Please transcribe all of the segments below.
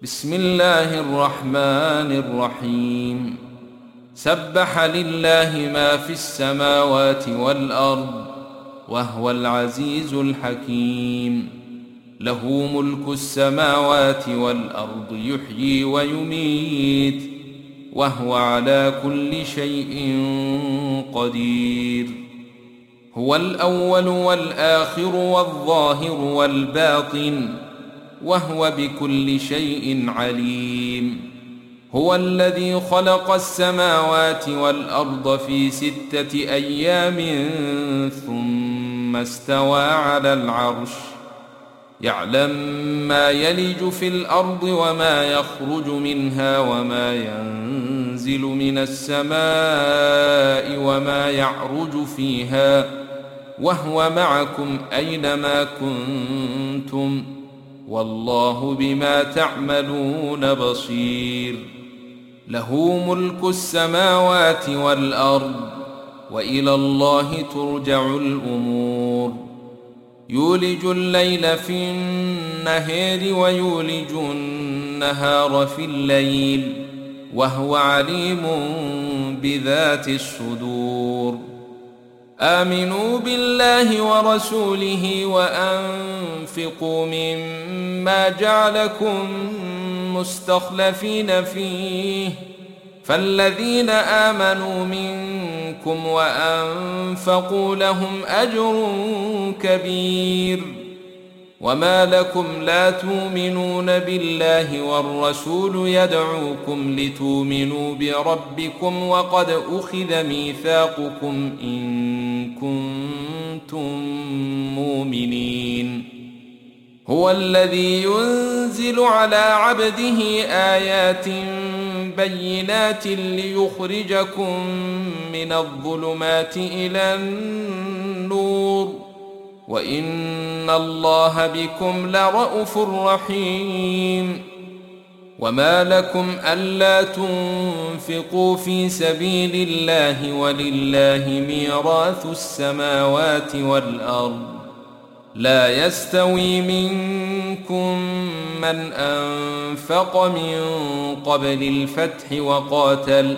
بسم الله الرحمن الرحيم. سبح لله ما في السماوات والأرض وهو العزيز الحكيم. له ملك السماوات والأرض يحيي ويميت وهو على كل شيء قدير. هو الأول والآخر والظاهر والباطن وهو بكل شيء عليم. هو الذي خلق السماوات والأرض في 6 أيام ثم استوى على العرش، يعلم ما يلج في الأرض وما يخرج منها وما ينزل من السماء وما يعرج فيها، وهو معكم أينما كنتم والله بما تعملون بصير. له ملك السماوات والأرض وإلى الله ترجع الأمور. يولج الليل في النهار ويولج النهار في الليل وهو عليم بذات الصدور. آمنوا بالله ورسوله وأنفقوا مما جعلكم مستخلفين فيه، فالذين آمنوا منكم وأنفقوا لهم أجر كبير. وما لكم لا تؤمنون بالله والرسول يدعوكم لتؤمنوا بربكم وقد أخذ ميثاقكم إن كنتم مؤمنين. هو الذي ينزل على عبده آيات بينات ليخرجكم من الظلمات إلى النور وإن الله بكم لرءوف رحيم. وما لكم ألا تنفقوا في سبيل الله ولله ميراث السماوات والأرض، لا يستوي منكم من أنفق من قبل الفتح وقاتل،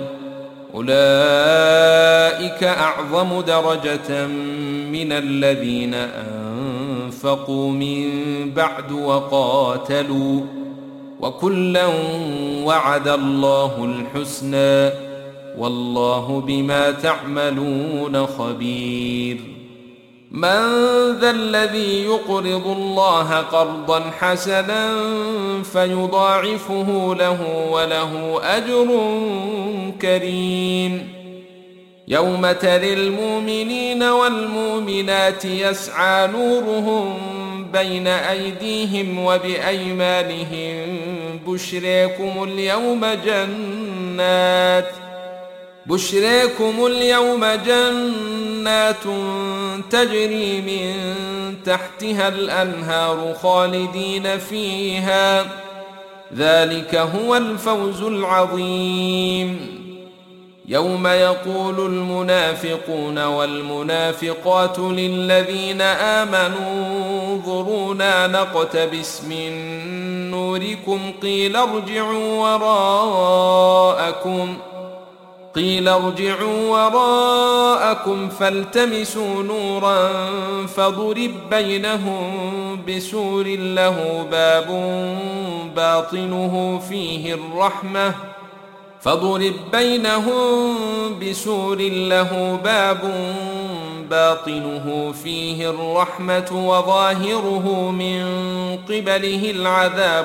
أولئك أعظم درجة من الذين أنفقوا من بعد وقاتلوا، وكلا وعد الله الحسنى والله بما تعملون خبير. من ذا الذي يقرض الله قرضا حسنا فيضاعفه له وله أجر كريم؟ يوم ترى المؤمنين والمؤمنات يسعى نورهم بين أيديهم وبأيمانهم بشريكم اليوم جنات تجري من تحتها الأنهار خالدين فيها، ذلك هو الفوز العظيم. يوم يقول المنافقون والمنافقات للذين آمنوا انظرونا نقتبس من نوركم قيل ارجعوا وراءكم فالتمسوا نورا فضرب بينهم بسور له باب باطنه فيه الرحمة وظاهره من قبله العذاب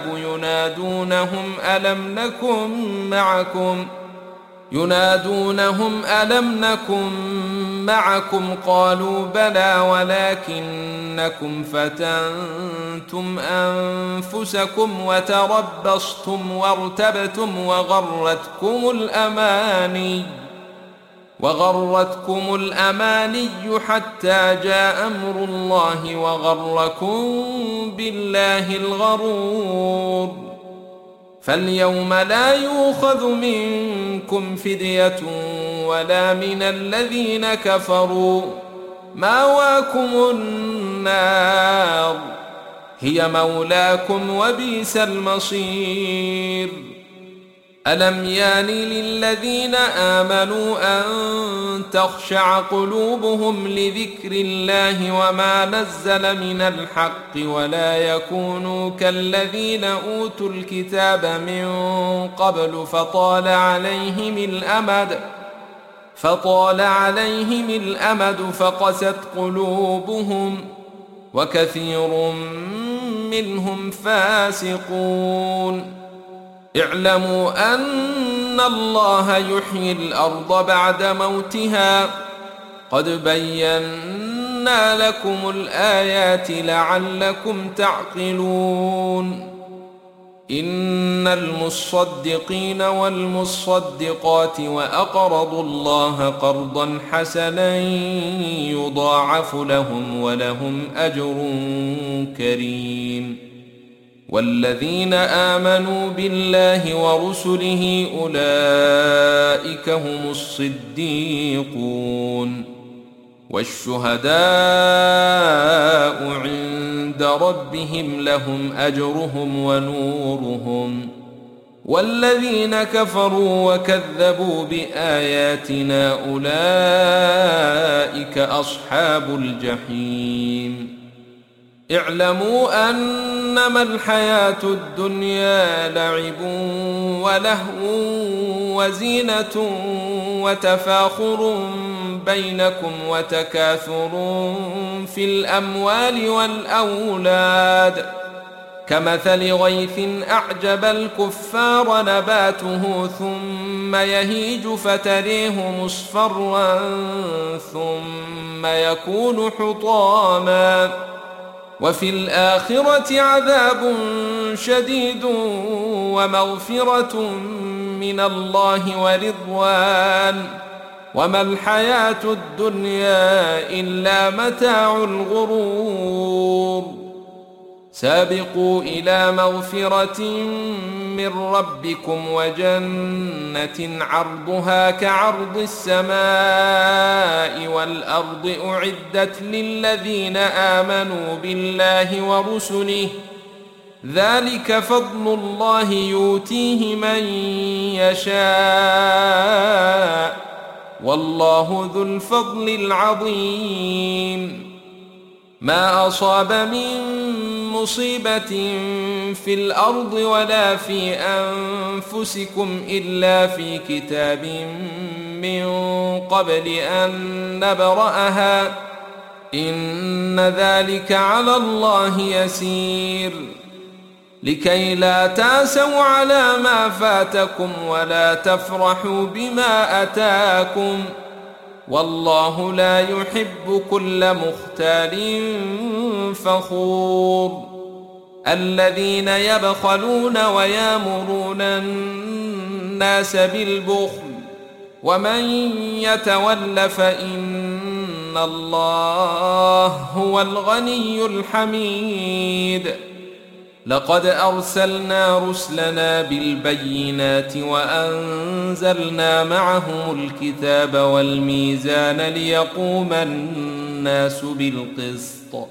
ينادونهم ألم نكن معكم قالوا بلى ولكنكم فتنتم أنفسكم وتربصتم وارتبتم وغرتكم الأماني حتى جاء أمر الله وغركم بالله الغرور. فاليوم لا يؤخذ منكم فدية ولا من الذين كفروا، مأواكم النار هي مولاكم وبئس المصير. ألم يان للذين آمنوا أن تخشع قلوبهم لذكر الله وما نزل من الحق ولا يكونوا كالذين أوتوا الكتاب من قبل فطال عليهم الأمد فقست قلوبهم وكثير منهم فاسقون. اعلموا أن الله يحيي الأرض بعد موتها قد بينا لكم الآيات لعلكم تعقلون. إن المصدقين والمصدقات وأقرضوا الله قرضا حسنا يضاعف لهم ولهم أجر كريم. والذين آمنوا بالله ورسله أولئك هم الصديقون والشهداء عند ربهم لهم أجرهم ونورهم. والذين كفروا وكذبوا بآياتنا أولئك أصحاب الجحيم. اعلموا أنما الحياة الدنيا لعب ولهو وزينة وتفاخر بينكم وتكاثر في الأموال والأولاد كمثل غيث أعجب الكفار نباته ثم يهيج فتريه مصفرا ثم يكون حطاما وفي الآخرة عذاب شديد ومغفرة من الله ورضوان وما الحياة الدنيا إلا متاع الغرور. سابقوا إلى مغفرة من ربكم وجنة عرضها كعرض السماء والأرض أعدت للذين آمنوا بالله ورسله ذلك فضل الله يؤتيه من يشاء والله ذو الفضل العظيم. ما أصاب من مصيبة في الأرض ولا في أنفسكم إلا في كتاب من قبل أن نبرأها إن ذلك على الله يسير. لكي لا تأسوا على ما فاتكم ولا تفرحوا بما أتاكم والله لا يحب كل مختال فخور. الذين يبخلون ويامرون الناس بالبخل ومن يتول فإن الله هو الغني الحميد. لقد أرسلنا رسلنا بالبينات وأنزلنا معهم الكتاب والميزان ليقوم الناس بالقسط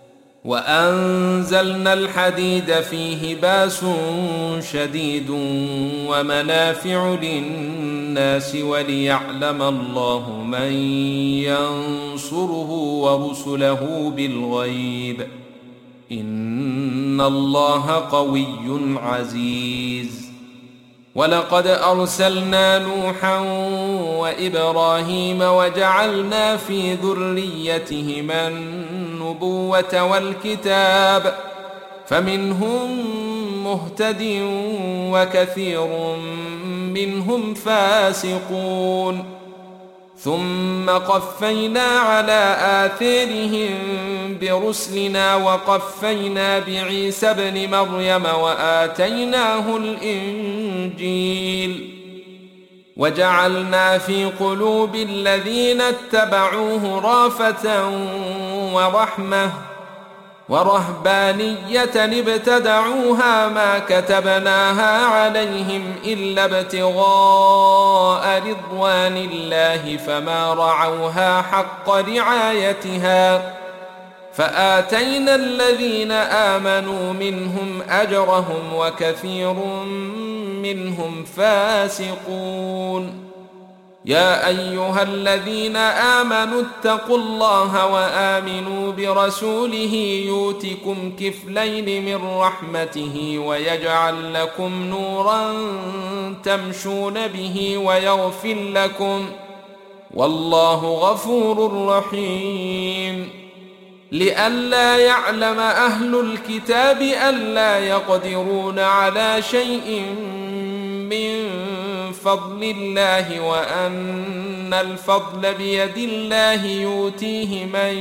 وأنزلنا الحديد فيه بأس شديد ومنافع للناس وليعلم الله من ينصره ورسله بالغيب إن الله قوي عزيز. ولقد أرسلنا نوحا وإبراهيم وجعلنا في ذريتهما النبوة والكتاب فمنهم مهتد وكثير منهم فاسقون. ثم قفينا على آثارهم برسلنا وقفينا بعيسى ابن مريم وآتيناه الإنجيل وجعلنا في قلوب الذين اتبعوه رأفة ورحمة ورهبانية ابتدعوها ما كتبناها عليهم إلا ابتغاء رضوان الله فما رعوها حق رعايتها فآتينا الذين آمنوا منهم أجرهم وكثير منهم فاسقون. يا أيها الذين آمنوا اتقوا الله وآمنوا برسوله يؤتكم كفلين من رحمته ويجعل لكم نورا تمشون به ويغفر لكم، والله غفور رحيم. لئلا يعلم أهل الكتاب ألا يقدرون على شيء من فضل الله وأن الفضل بيد الله يؤتيه من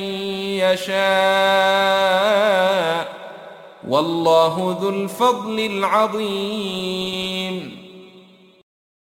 يشاء، والله ذو الفضل العظيم.